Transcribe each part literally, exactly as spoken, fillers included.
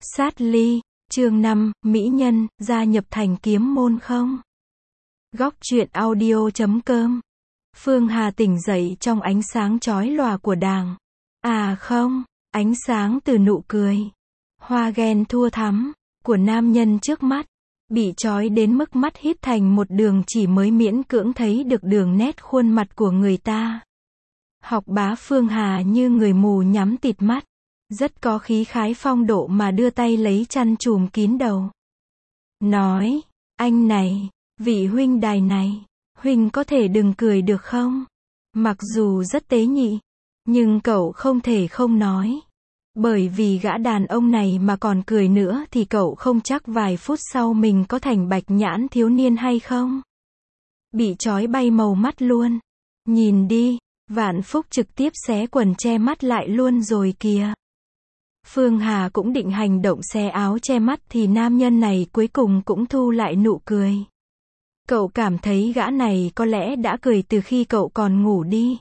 Sát ly, chương năm, mỹ nhân, gia nhập thành kiếm môn không? Góc truyện audio chấm com. Phương Hà tỉnh dậy trong ánh sáng chói lòa của đàng. À không, ánh sáng từ nụ cười. Hoa ghen thua thắm, của nam nhân trước mắt. Bị chói đến mức mắt híp thành một đường chỉ mới miễn cưỡng thấy được đường nét khuôn mặt của người ta. Học bá Phương Hà như người mù nhắm tịt mắt. Rất có khí khái phong độ mà đưa tay lấy chăn trùm kín đầu. Nói, anh này, vị huynh đài này, huynh có thể đừng cười được không? Mặc dù rất tế nhị, nhưng cậu không thể không nói. Bởi vì gã đàn ông này mà còn cười nữa thì cậu không chắc vài phút sau mình có thành bạch nhãn thiếu niên hay không? Bị chói bay màu mắt luôn. Nhìn đi, Vạn Phúc trực tiếp xé quần che mắt lại luôn rồi kìa. Phương Hà cũng định hành động xé áo che mắt thì nam nhân này cuối cùng cũng thu lại nụ cười. Cậu cảm thấy gã này có lẽ đã cười từ khi cậu còn ngủ đi.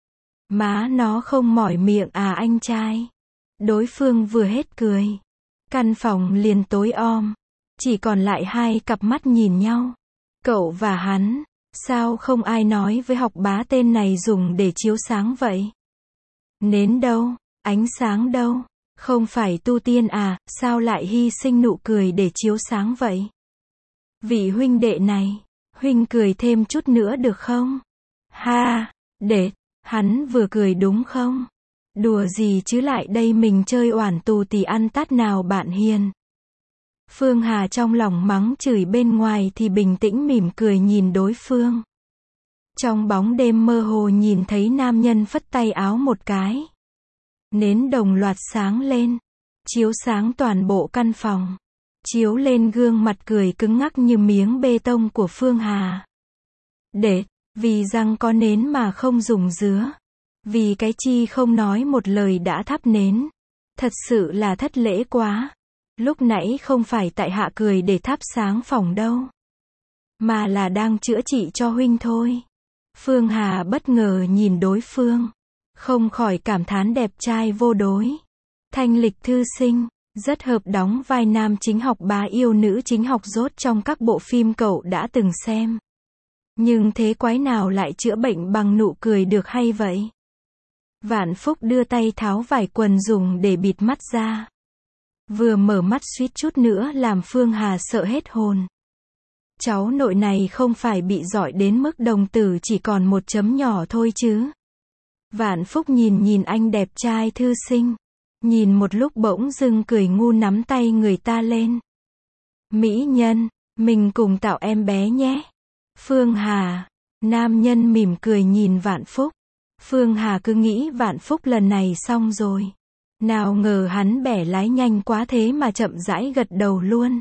Má nó không mỏi miệng à anh trai. Đối phương vừa hết cười. Căn phòng liền tối om. Chỉ còn lại hai cặp mắt nhìn nhau. Cậu và hắn. Sao không ai nói với học bá tên này dùng để chiếu sáng vậy? Nến đâu? Ánh sáng đâu? Không phải tu tiên à, sao lại hy sinh nụ cười để chiếu sáng vậy? Vị huynh đệ này, huynh cười thêm chút nữa được không? Ha, để, hắn vừa cười đúng không? Đùa gì chứ lại đây mình chơi oản tù tì ăn tát nào bạn hiền. Phương Hà trong lòng mắng chửi bên ngoài thì bình tĩnh mỉm cười nhìn đối phương. Trong bóng đêm mơ hồ nhìn thấy nam nhân phất tay áo một cái. Nến đồng loạt sáng lên, chiếu sáng toàn bộ căn phòng, chiếu lên gương mặt cười cứng ngắc như miếng bê tông của Phương Hà. Để, vì răng có nến mà không dùng dứa, vì cái chi không nói một lời đã thắp nến, thật sự là thất lễ quá. Lúc nãy không phải tại hạ cười để thắp sáng phòng đâu, mà là đang chữa trị cho huynh thôi. Phương Hà bất ngờ nhìn đối phương. Không khỏi cảm thán đẹp trai vô đối. Thanh lịch thư sinh, rất hợp đóng vai nam chính học bá yêu nữ chính học dốt trong các bộ phim cậu đã từng xem. Nhưng thế quái nào lại chữa bệnh bằng nụ cười được hay vậy? Vạn Phúc đưa tay tháo vải quần dùng để bịt mắt ra. Vừa mở mắt suýt chút nữa làm Phương Hà sợ hết hồn. Cháu nội này không phải bị giỏi đến mức đồng tử chỉ còn một chấm nhỏ thôi chứ? Vạn Phúc nhìn nhìn anh đẹp trai thư sinh. Nhìn một lúc bỗng dưng cười ngu nắm tay người ta lên. Mỹ nhân, mình cùng tạo em bé nhé. Phương Hà. Nam nhân mỉm cười nhìn Vạn Phúc. Phương Hà cứ nghĩ Vạn Phúc lần này xong rồi. Nào ngờ hắn bẻ lái nhanh quá thế mà chậm rãi gật đầu luôn.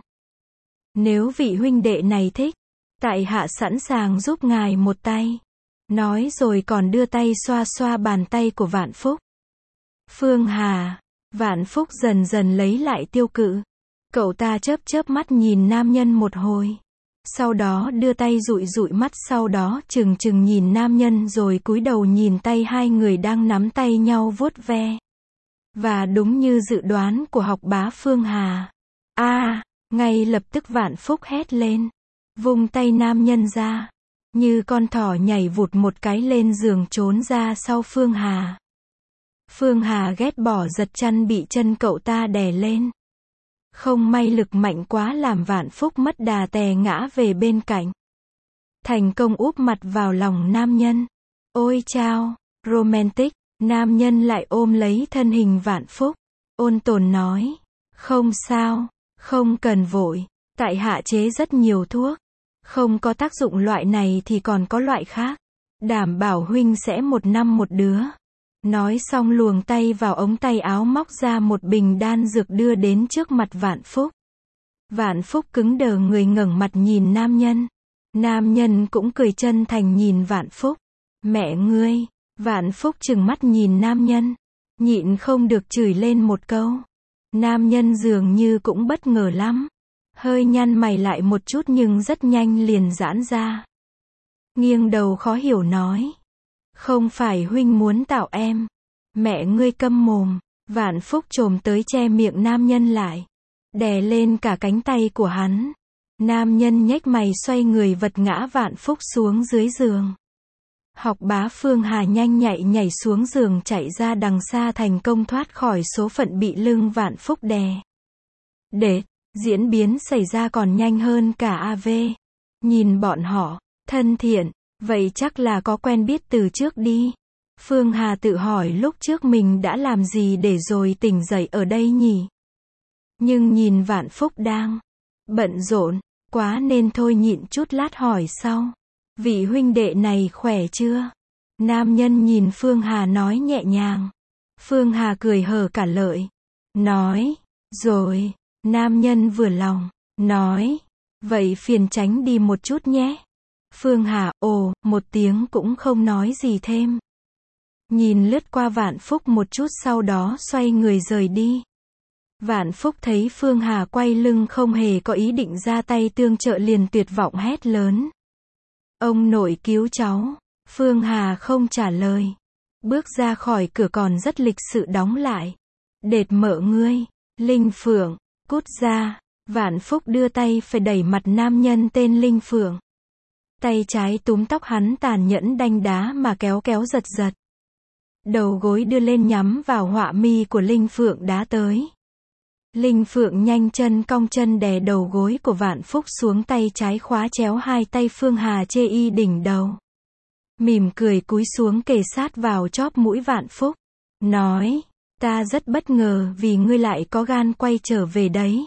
Nếu vị huynh đệ này thích, tại hạ sẵn sàng giúp ngài một tay. Nói rồi còn đưa tay xoa xoa bàn tay của Vạn Phúc. Phương Hà. Vạn Phúc dần dần lấy lại tiêu cự. Cậu ta chớp chớp mắt nhìn nam nhân một hồi. Sau đó đưa tay dụi dụi mắt, sau đó chừng chừng nhìn nam nhân rồi cúi đầu nhìn tay hai người đang nắm tay nhau vuốt ve. Và đúng như dự đoán của học bá Phương Hà. A, à, ngay lập tức Vạn Phúc hét lên. Vung tay nam nhân ra. Như con thỏ nhảy vụt một cái lên giường trốn ra sau Phương Hà. Phương Hà ghét bỏ giật chăn bị chân cậu ta đè lên. Không may lực mạnh quá làm Vạn Phúc mất đà tè ngã về bên cạnh. Thành công úp mặt vào lòng nam nhân. Ôi chao, romantic, nam nhân lại ôm lấy thân hình Vạn Phúc. Ôn tồn nói, không sao, không cần vội, tại hạ chế rất nhiều thuốc. Không có tác dụng loại này thì còn có loại khác. Đảm bảo huynh sẽ một năm một đứa. Nói xong luồng tay vào ống tay áo móc ra một bình đan dược đưa đến trước mặt Vạn Phúc. Vạn Phúc cứng đờ người ngẩng mặt nhìn nam nhân. Nam nhân cũng cười chân thành nhìn Vạn Phúc. Mẹ ngươi. Vạn Phúc trừng mắt nhìn nam nhân. Nhịn không được chửi lên một câu. Nam nhân dường như cũng bất ngờ lắm. Hơi nhăn mày lại một chút nhưng rất nhanh liền giãn ra. Nghiêng đầu khó hiểu nói. Không phải huynh muốn tạo em. Mẹ ngươi câm mồm. Vạn Phúc chồm tới che miệng nam nhân lại. đè lên cả cánh tay của hắn. Nam nhân nhếch mày xoay người vật ngã Vạn Phúc xuống dưới giường. Học bá Phương Hà nhanh nhạy nhảy xuống giường chạy ra đằng xa thành công thoát khỏi số phận bị lưng Vạn Phúc đè. Để, diễn biến xảy ra còn nhanh hơn cả a vê. Nhìn bọn họ, thân thiện, vậy chắc là có quen biết từ trước đi. Phương Hà tự hỏi lúc trước mình đã làm gì để rồi tỉnh dậy ở đây nhỉ? Nhưng nhìn Vạn Phúc đang bận rộn quá nên thôi nhịn chút lát hỏi sau. Vị huynh đệ này khỏe chưa? Nam nhân nhìn Phương Hà nói nhẹ nhàng. Phương Hà cười hở cả lợi. Nói, rồi, nam nhân vừa lòng, nói, vậy phiền tránh đi một chút nhé. Phương Hà, ồ, một tiếng cũng không nói gì thêm. Nhìn lướt qua Vạn Phúc một chút sau đó xoay người rời đi. Vạn Phúc thấy Phương Hà quay lưng không hề có ý định ra tay tương trợ liền tuyệt vọng hét lớn. Ông nội cứu cháu. Phương Hà không trả lời. Bước ra khỏi cửa còn rất lịch sự đóng lại. Đệt mợ ngươi. Linh Phượng, cút ra. Vạn Phúc đưa tay phải đẩy mặt nam nhân tên Linh Phượng. Tay trái túm tóc hắn tàn nhẫn đanh đá mà kéo kéo giật giật. Đầu gối đưa lên nhắm vào họa mi của Linh Phượng đá tới. Linh Phượng nhanh chân cong chân đè đầu gối của Vạn Phúc xuống, tay trái khóa chéo hai tay Phương Hà chê y đỉnh đầu. Mỉm cười cúi xuống kề sát vào chóp mũi Vạn Phúc. Nói, ta rất bất ngờ vì ngươi lại có gan quay trở về đấy.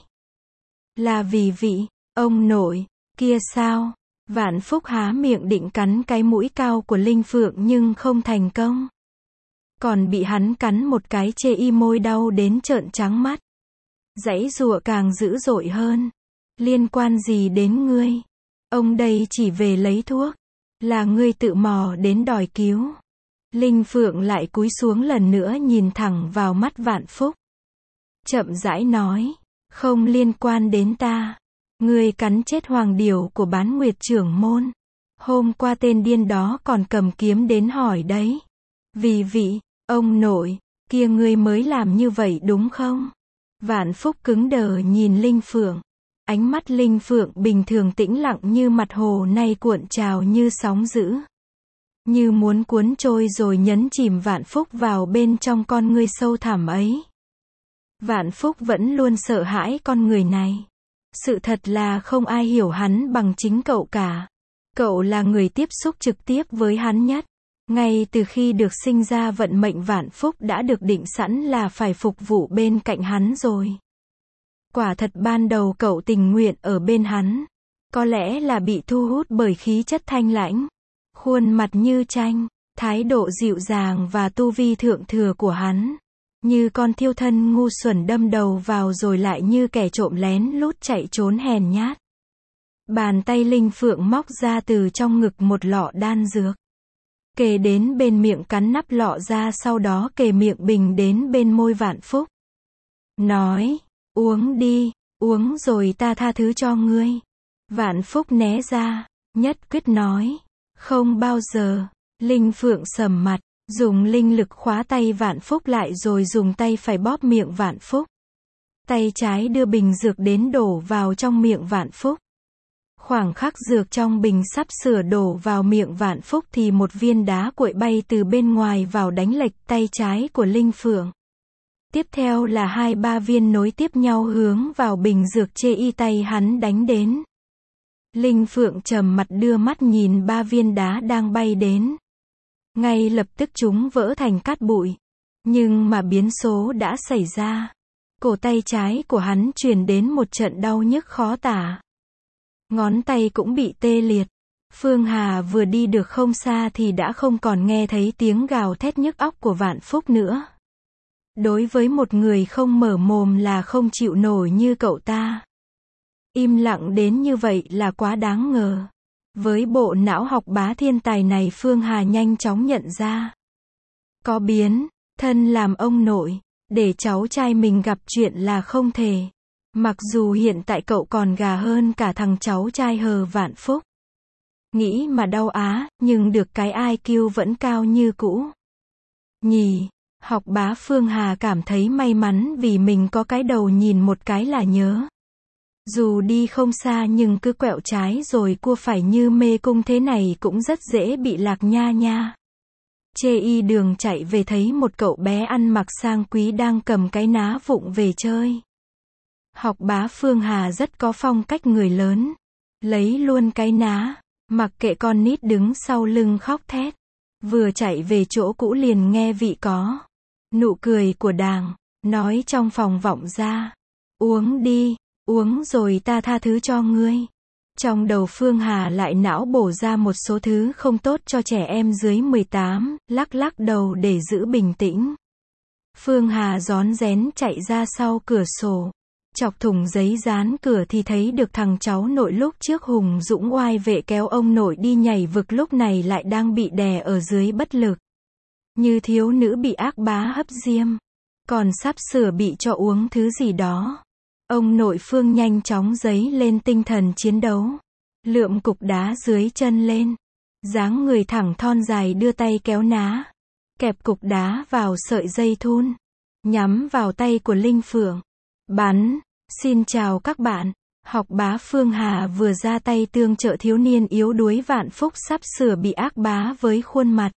Là vì vị, ông nội, kia sao? Vạn Phúc há miệng định cắn cái mũi cao của Linh Phượng nhưng không thành công. Còn bị hắn cắn một cái chê y môi đau đến trợn trắng mắt. Giãy giụa càng dữ dội hơn. Liên quan gì đến ngươi? Ông đây chỉ về lấy thuốc. Là ngươi tự mò đến đòi cứu. Linh Phượng lại cúi xuống lần nữa nhìn thẳng vào mắt Vạn Phúc. Chậm rãi nói. Không liên quan đến ta. Ngươi cắn chết hoàng điểu của Bán Nguyệt trưởng môn. Hôm qua tên điên đó còn cầm kiếm đến hỏi đấy. Vì vị, ông nội, kia ngươi mới làm như vậy đúng không? Vạn Phúc cứng đờ nhìn Linh Phượng. Ánh mắt Linh Phượng bình thường tĩnh lặng như mặt hồ nay cuộn trào như sóng dữ. Như muốn cuốn trôi rồi nhấn chìm Vạn Phúc vào bên trong con ngươi sâu thẳm ấy. Vạn Phúc vẫn luôn sợ hãi con người này. Sự thật là không ai hiểu hắn bằng chính cậu cả. Cậu là người tiếp xúc trực tiếp với hắn nhất. Ngay từ khi được sinh ra vận mệnh Vạn Phúc đã được định sẵn là phải phục vụ bên cạnh hắn rồi. Quả thật ban đầu cậu tình nguyện ở bên hắn. Có lẽ là bị thu hút bởi khí chất thanh lãnh, khuôn mặt như tranh, thái độ dịu dàng và tu vi thượng thừa của hắn. Như con thiêu thân ngu xuẩn đâm đầu vào rồi lại như kẻ trộm lén lút chạy trốn hèn nhát. Bàn tay Linh Phượng móc ra từ trong ngực một lọ đan dược. Kề đến bên miệng cắn nắp lọ ra sau đó kề miệng bình đến bên môi Vạn Phúc. Nói, uống đi, uống rồi ta tha thứ cho ngươi. Vạn Phúc né ra, nhất quyết nói, không bao giờ. Linh Phượng sầm mặt, dùng linh lực khóa tay Vạn Phúc lại rồi dùng tay phải bóp miệng Vạn Phúc. Tay trái đưa bình dược đến đổ vào trong miệng Vạn Phúc. Khoảng khắc dược trong bình sắp sửa đổ vào miệng Vạn Phúc thì một viên đá cuội bay từ bên ngoài vào đánh lệch tay trái của Linh Phượng. Tiếp theo là hai ba viên nối tiếp nhau hướng vào bình dược chê y tay hắn đánh đến. Linh Phượng trầm mặt đưa mắt nhìn ba viên đá đang bay đến. Ngay lập tức chúng vỡ thành cát bụi. Nhưng mà biến số đã xảy ra. Cổ tay trái của hắn truyền đến một trận đau nhức khó tả. Ngón tay cũng bị tê liệt. Phương Hà vừa đi được không xa thì đã không còn nghe thấy tiếng gào thét nhức óc của Vạn Phúc nữa. Đối với một người không mở mồm là không chịu nổi như cậu ta. Im lặng đến như vậy là quá đáng ngờ. Với bộ não học bá thiên tài này Phương Hà nhanh chóng nhận ra. Có biến, thân làm ông nội, để cháu trai mình gặp chuyện là không thể. Mặc dù hiện tại cậu còn gà hơn cả thằng cháu trai hờ Vạn Phúc. Nghĩ mà đau á, nhưng được cái i kiu vẫn cao như cũ. Nhỉ, Học bá Phương Hà cảm thấy may mắn vì mình có cái đầu nhìn một cái là nhớ. Dù đi không xa nhưng cứ quẹo trái rồi cua phải như mê cung thế này cũng rất dễ bị lạc nha nha. Chê y đường chạy về thấy một cậu bé ăn mặc sang quý đang cầm cái ná vụng về chơi. Học bá Phương Hà rất có phong cách người lớn. Lấy luôn cái ná, mặc kệ con nít đứng sau lưng khóc thét. Vừa chạy về chỗ cũ liền nghe vị có nụ cười của Đàng, nói trong phòng vọng ra. Uống đi, uống rồi ta tha thứ cho ngươi. Trong đầu Phương Hà lại não bổ ra một số thứ không tốt cho trẻ em dưới mười tám, lắc lắc đầu để giữ bình tĩnh. Phương Hà rón rén chạy ra sau cửa sổ. Chọc thủng giấy dán cửa thì thấy được thằng cháu nội lúc trước hùng dũng oai vệ kéo ông nội đi nhảy vực lúc này lại đang bị đè ở dưới bất lực. Như thiếu nữ bị ác bá hấp diêm. Còn sắp sửa bị cho uống thứ gì đó. Ông nội Phương nhanh chóng dấy lên tinh thần chiến đấu. Lượm cục đá dưới chân lên. Dáng người thẳng thon dài đưa tay kéo ná. Kẹp cục đá vào sợi dây thun. Nhắm vào tay của Linh Phượng. Bắn. Xin chào các bạn. Học bá Phương Hà vừa ra tay tương trợ thiếu niên yếu đuối Vạn Phúc sắp sửa bị ác bá với khuôn mặt.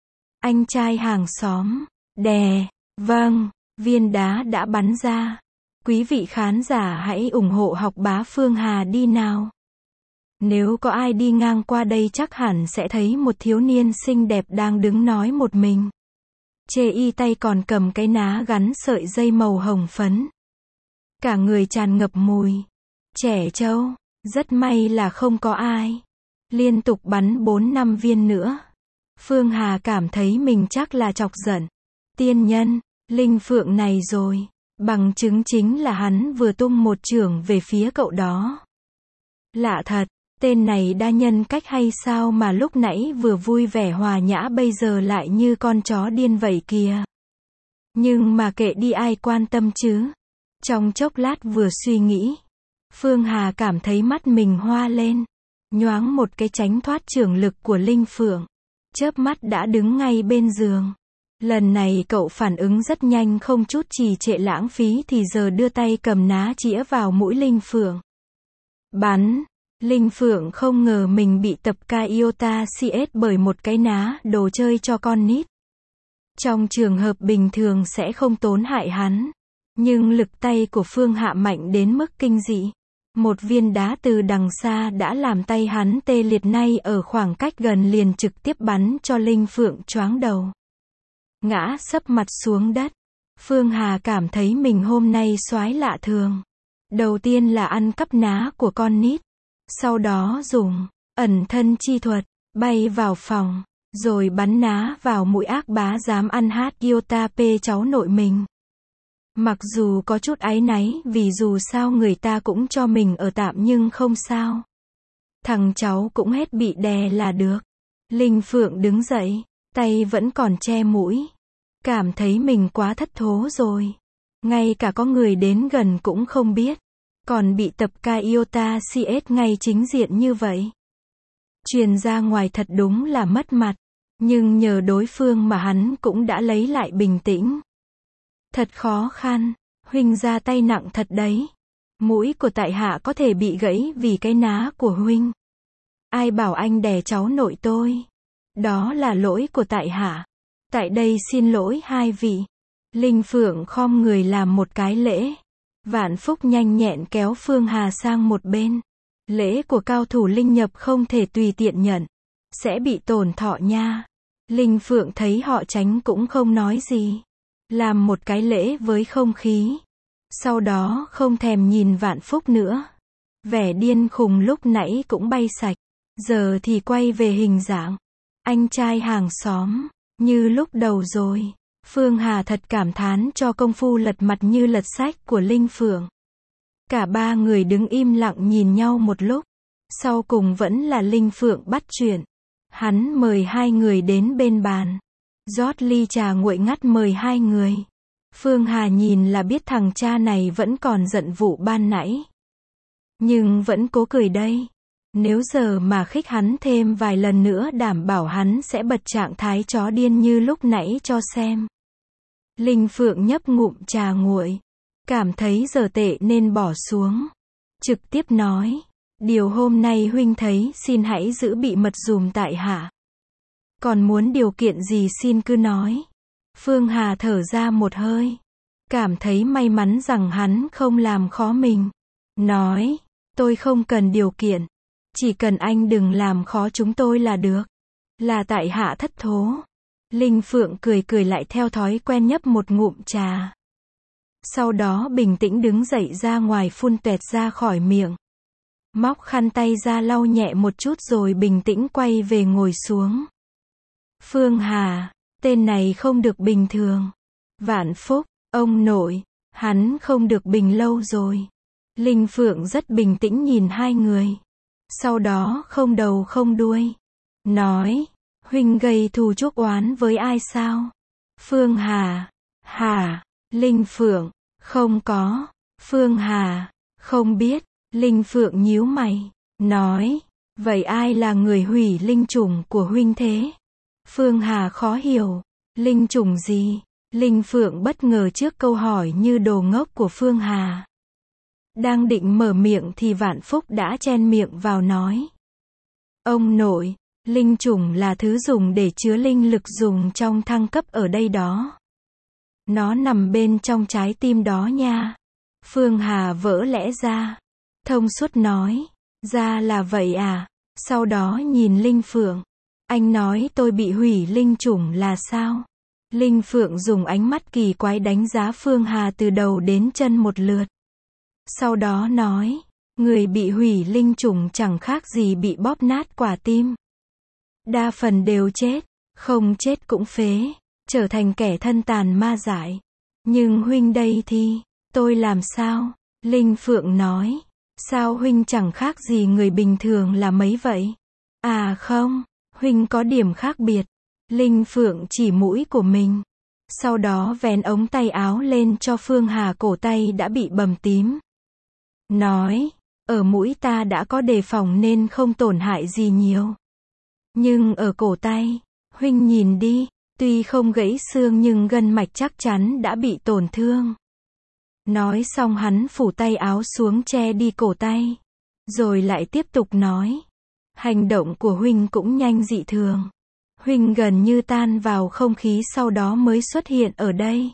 Anh trai hàng xóm. Đè. Vâng. Viên đá đã bắn ra. Quý vị khán giả hãy ủng hộ học bá Phương Hà đi nào. Nếu có ai đi ngang qua đây chắc hẳn sẽ thấy một thiếu niên xinh đẹp đang đứng nói một mình. Chê y tay còn cầm cái ná gắn sợi dây màu hồng phấn. Cả người tràn ngập mùi. Trẻ trâu. Rất may là không có ai. Liên tục bắn bốn năm viên nữa. Phương Hà cảm thấy mình chắc là chọc giận. Tiên nhân. Linh Phượng này rồi. Bằng chứng chính là hắn vừa tung một chưởng về phía cậu đó. Lạ thật. Tên này đa nhân cách hay sao mà lúc nãy vừa vui vẻ hòa nhã bây giờ lại như con chó điên vậy kìa. Nhưng mà kệ đi ai quan tâm chứ. Trong chốc lát vừa suy nghĩ. Phương Hà cảm thấy mắt mình hoa lên. Nhoáng một cái tránh thoát chưởng lực của Linh Phượng. Chớp mắt đã đứng ngay bên giường. Lần này cậu phản ứng rất nhanh không chút trì trệ lãng phí thì giờ đưa tay cầm ná chĩa vào mũi Linh Phượng. Bắn. Linh Phượng không ngờ mình bị tập ca iota xê ét bởi một cái ná đồ chơi cho con nít. Trong trường hợp bình thường sẽ không tốn hại hắn. Nhưng lực tay của Phương Hạ mạnh đến mức kinh dị. Một viên đá từ đằng xa đã làm tay hắn tê liệt nay ở khoảng cách gần liền trực tiếp bắn cho Linh Phượng choáng đầu. Ngã sấp mặt xuống đất. Phương Hà cảm thấy mình hôm nay soái lạ thường. Đầu tiên là ăn cắp ná của con nít. Sau đó dùng ẩn thân chi thuật, bay vào phòng. Rồi bắn ná vào mũi ác bá dám ăn hát iota p cháu nội mình. Mặc dù có chút áy náy vì dù sao người ta cũng cho mình ở tạm nhưng không sao. Thằng cháu cũng hết bị đè là được. Linh Phượng đứng dậy, tay vẫn còn che mũi. Cảm thấy mình quá thất thố rồi. Ngay cả có người đến gần cũng không biết. Còn bị tập ca iota xê ét ngay chính diện như vậy. Truyền ra ngoài thật đúng là mất mặt. Nhưng nhờ đối phương mà hắn cũng đã lấy lại bình tĩnh. Thật khó khăn. Huynh ra tay nặng thật đấy. Mũi của tại hạ có thể bị gãy vì cái ná của huynh. Ai bảo anh đè cháu nội tôi. Đó là lỗi của tại hạ. Tại đây xin lỗi hai vị. Linh Phượng khom người làm một cái lễ. Vạn Phúc nhanh nhẹn kéo Phương Hà sang một bên. Lễ của cao thủ linh nhập không thể tùy tiện nhận. Sẽ bị tổn thọ nha. Linh Phượng thấy họ tránh cũng không nói gì. Làm một cái lễ với không khí. Sau đó không thèm nhìn Vạn Phúc nữa. Vẻ điên khùng lúc nãy cũng bay sạch. Giờ thì quay về hình dạng. Anh trai hàng xóm. Như lúc đầu rồi. Phương Hà thật cảm thán cho công phu lật mặt như lật sách của Linh Phượng. Cả ba người đứng im lặng nhìn nhau một lúc. Sau cùng vẫn là Linh Phượng bắt chuyện. Hắn mời hai người đến bên bàn. Rót ly trà nguội ngắt mời hai người. Phương Hà nhìn là biết thằng cha này vẫn còn giận vụ ban nãy. Nhưng vẫn cố cười đây. Nếu giờ mà khích hắn thêm vài lần nữa đảm bảo hắn sẽ bật trạng thái chó điên như lúc nãy cho xem. Linh Phượng nhấp ngụm trà nguội, cảm thấy giờ tệ nên bỏ xuống. Trực tiếp nói, điều hôm nay huynh thấy xin hãy giữ bí mật dùm tại hạ. Còn muốn điều kiện gì xin cứ nói. Phương Hà thở ra một hơi, cảm thấy may mắn rằng hắn không làm khó mình. Nói, tôi không cần điều kiện, chỉ cần anh đừng làm khó chúng tôi là được. Là tại hạ thất thố. Linh Phượng cười cười lại theo thói quen nhấp một ngụm trà. Sau đó bình tĩnh đứng dậy ra ngoài phun toẹt ra khỏi miệng. Móc khăn tay ra lau nhẹ một chút rồi bình tĩnh quay về ngồi xuống. Phương Hà, tên này không được bình thường. Vạn Phúc, ông nội, hắn không được bình lâu rồi. Linh Phượng rất bình tĩnh nhìn hai người. Sau đó không đầu không đuôi. Nói, huynh gây thù chuốc oán với ai sao? Phương Hà, hả? Linh Phượng, không có. Phương Hà, không biết. Linh Phượng nhíu mày, nói, vậy ai là người hủy linh chủng của huynh thế? Phương Hà khó hiểu, linh chủng gì? Linh Phượng bất ngờ trước câu hỏi như đồ ngốc của Phương Hà. Đang định mở miệng thì Vạn Phúc đã chen miệng vào nói. Ông nội, linh chủng là thứ dùng để chứa linh lực dùng trong thăng cấp ở đây đó. Nó nằm bên trong trái tim đó nha. Phương Hà vỡ lẽ ra. Thông suốt nói, ra là vậy à, sau đó nhìn Linh Phượng. Anh nói tôi bị hủy linh chủng là sao? Linh Phượng dùng ánh mắt kỳ quái đánh giá Phương Hà từ đầu đến chân một lượt. Sau đó nói, người bị hủy linh chủng chẳng khác gì bị bóp nát quả tim. Đa phần đều chết, không chết cũng phế, trở thành kẻ thân tàn ma dại. Nhưng huynh đây thì, tôi làm sao? Linh Phượng nói. Sao huynh chẳng khác gì người bình thường là mấy vậy? À không, huynh có điểm khác biệt. Linh Phượng chỉ mũi của mình. Sau đó vén ống tay áo lên cho Phương Hà cổ tay đã bị bầm tím. Nói, ở mũi ta đã có đề phòng nên không tổn hại gì nhiều. Nhưng ở cổ tay, huynh nhìn đi, tuy không gãy xương nhưng gân mạch chắc chắn đã bị tổn thương. Nói xong hắn phủ tay áo xuống che đi cổ tay. Rồi lại tiếp tục nói. Hành động của huynh cũng nhanh dị thường. Huynh gần như tan vào không khí sau đó mới xuất hiện ở đây.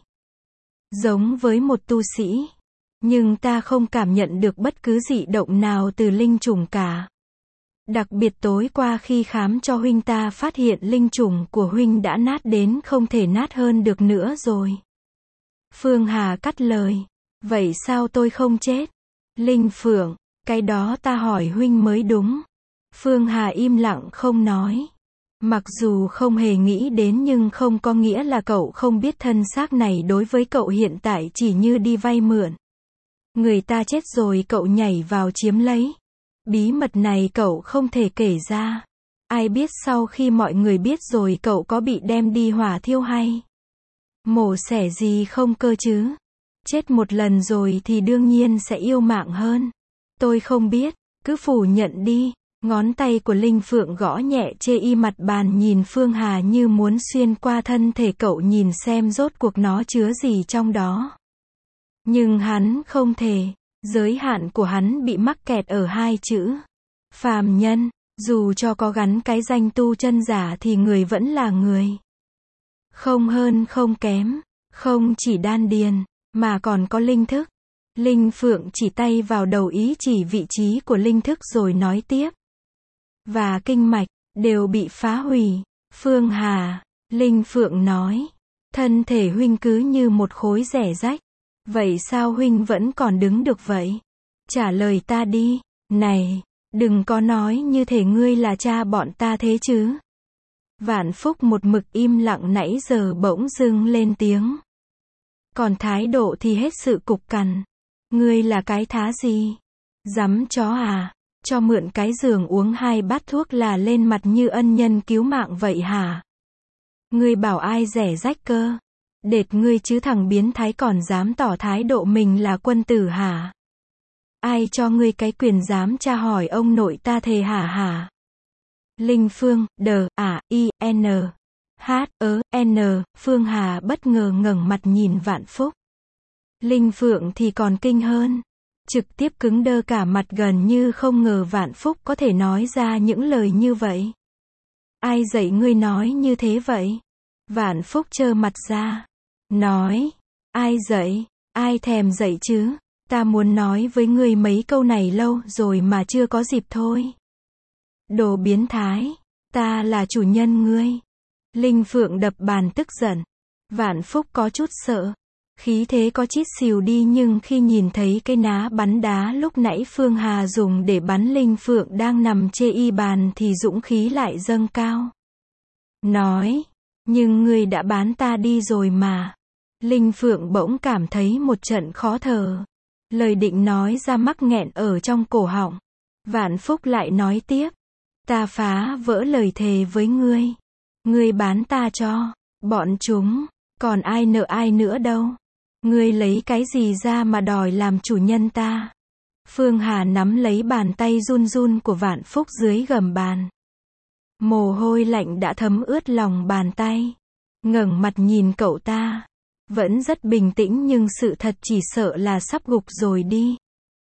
Giống với một tu sĩ. Nhưng ta không cảm nhận được bất cứ dị động nào từ linh chủng cả. Đặc biệt tối qua khi khám cho huynh ta phát hiện linh chủng của huynh đã nát đến không thể nát hơn được nữa rồi. Phương Hà cắt lời. Vậy sao tôi không chết? Linh Phượng, cái đó ta hỏi huynh mới đúng. Phương Hà im lặng không nói. Mặc dù không hề nghĩ đến nhưng không có nghĩa là cậu không biết thân xác này đối với cậu hiện tại chỉ như đi vay mượn. Người ta chết rồi cậu nhảy vào chiếm lấy. Bí mật này cậu không thể kể ra. Ai biết sau khi mọi người biết rồi cậu có bị đem đi hỏa thiêu hay mổ xẻ gì không cơ chứ? Chết một lần rồi thì đương nhiên sẽ yêu mạng hơn. Tôi không biết, cứ phủ nhận đi. Ngón tay của Linh Phượng gõ nhẹ chê y mặt bàn nhìn Phương Hà như muốn xuyên qua thân thể cậu nhìn xem rốt cuộc nó chứa gì trong đó. Nhưng hắn không thể, giới hạn của hắn bị mắc kẹt ở hai chữ. Phàm nhân, dù cho có gắn cái danh tu chân giả thì người vẫn là người. Không hơn không kém, không chỉ đan điền, mà còn có linh thức. Linh Phượng chỉ tay vào đầu ý chỉ vị trí của linh thức rồi nói tiếp. Và kinh mạch, đều bị phá hủy. Phương Hà, Linh Phượng nói. Thân thể huynh cứ như một khối rẻ rách. Vậy sao huynh vẫn còn đứng được vậy? Trả lời ta đi. Này, đừng có nói như thể ngươi là cha bọn ta thế chứ. Vạn Phúc một mực im lặng nãy giờ bỗng dưng lên tiếng. Còn thái độ thì hết sự cục cằn. Ngươi là cái thá gì? Dắm chó à? Cho mượn cái giường uống hai bát thuốc là lên mặt như ân nhân cứu mạng vậy hả? Ngươi bảo ai rẻ rách cơ? Đệt ngươi chứ thằng biến thái còn dám tỏ thái độ mình là quân tử hả? Ai cho ngươi cái quyền dám tra hỏi ông nội ta thề hả hả? Linh Phương, đờ, à, i, n. H, ớ, N, Phương Hà bất ngờ ngẩng mặt nhìn Vạn Phúc. Linh Phượng thì còn kinh hơn. Trực tiếp cứng đơ cả mặt gần như không ngờ Vạn Phúc có thể nói ra những lời như vậy. Ai dạy ngươi nói như thế vậy? Vạn Phúc trơ mặt ra. Nói. Ai dạy? Ai thèm dạy chứ? Ta muốn nói với ngươi mấy câu này lâu rồi mà chưa có dịp thôi. Đồ biến thái. Ta là chủ nhân ngươi. Linh Phượng đập bàn tức giận. Vạn Phúc có chút sợ. Khí thế có chít xìu đi nhưng khi nhìn thấy cái ná bắn đá lúc nãy Phương Hà dùng để bắn Linh Phượng đang nằm chê y bàn thì dũng khí lại dâng cao. Nói. Nhưng ngươi đã bán ta đi rồi mà. Linh Phượng bỗng cảm thấy một trận khó thở. Lời định nói ra mắc nghẹn ở trong cổ họng. Vạn Phúc lại nói tiếp. Ta phá vỡ lời thề với ngươi. Ngươi bán ta cho bọn chúng. Còn ai nợ ai nữa đâu. Ngươi lấy cái gì ra mà đòi làm chủ nhân ta? Phương Hà nắm lấy bàn tay run run của Vạn Phúc dưới gầm bàn. Mồ hôi lạnh đã thấm ướt lòng bàn tay. Ngẩng mặt nhìn cậu ta. Vẫn rất bình tĩnh nhưng sự thật chỉ sợ là sắp gục rồi đi.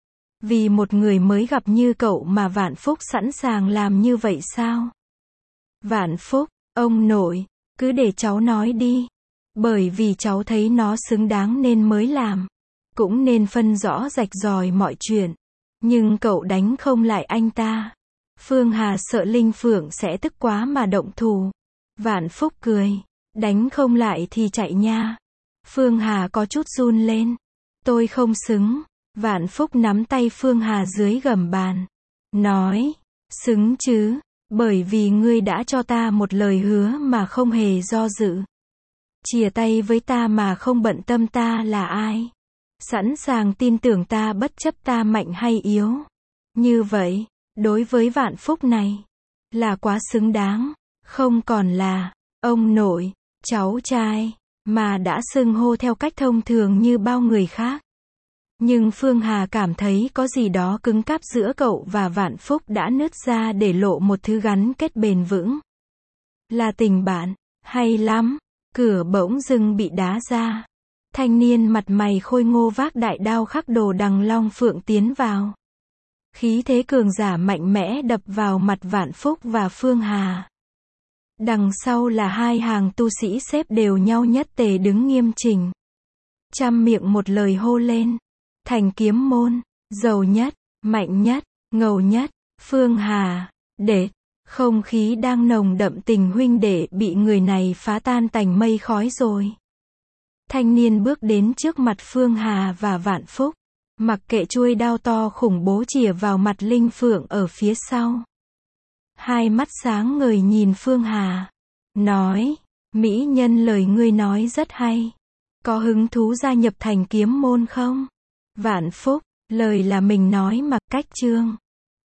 Vì một người mới gặp như cậu mà Vạn Phúc sẵn sàng làm như vậy sao? Vạn Phúc, ông nội, cứ để cháu nói đi. Bởi vì cháu thấy nó xứng đáng nên mới làm. Cũng nên phân rõ rạch ròi mọi chuyện. Nhưng cậu đánh không lại anh ta. Phương Hà sợ Linh Phượng sẽ tức quá mà động thủ. Vạn Phúc cười. Đánh không lại thì chạy nha. Phương Hà có chút run lên. Tôi không xứng. Vạn Phúc nắm tay Phương Hà dưới gầm bàn. Nói. Xứng chứ. Bởi vì ngươi đã cho ta một lời hứa mà không hề do dự. Chìa tay với ta mà không bận tâm ta là ai. Sẵn sàng tin tưởng ta bất chấp ta mạnh hay yếu. Như vậy, đối với Vạn Phúc này, là quá xứng đáng. Không còn là, ông nội, cháu trai, mà đã xưng hô theo cách thông thường như bao người khác. Nhưng Phương Hà cảm thấy có gì đó cứng cáp giữa cậu và Vạn Phúc đã nứt ra để lộ một thứ gắn kết bền vững. Là tình bạn, hay lắm. Cửa bỗng dưng bị đá ra. Thanh niên mặt mày khôi ngô vác đại đao khắc đồ đằng long phượng tiến vào. Khí thế cường giả mạnh mẽ đập vào mặt Vạn Phúc và Phương Hà. Đằng sau là hai hàng tu sĩ xếp đều nhau nhất tề đứng nghiêm chỉnh. Trăm miệng một lời hô lên. Thành Kiếm Môn, giàu nhất, mạnh nhất, ngầu nhất, Phương Hà, để. Không khí đang nồng đậm tình huynh đệ bị người này phá tan tành mây khói rồi. Thanh niên bước đến trước mặt Phương Hà và Vạn Phúc. Mặc kệ chuôi đao to khủng bố chìa vào mặt Linh Phượng ở phía sau. Hai mắt sáng ngời nhìn Phương Hà. Nói, mỹ nhân lời ngươi nói rất hay. Có hứng thú gia nhập Thành Kiếm Môn không? Vạn Phúc, lời là mình nói mà cách chương.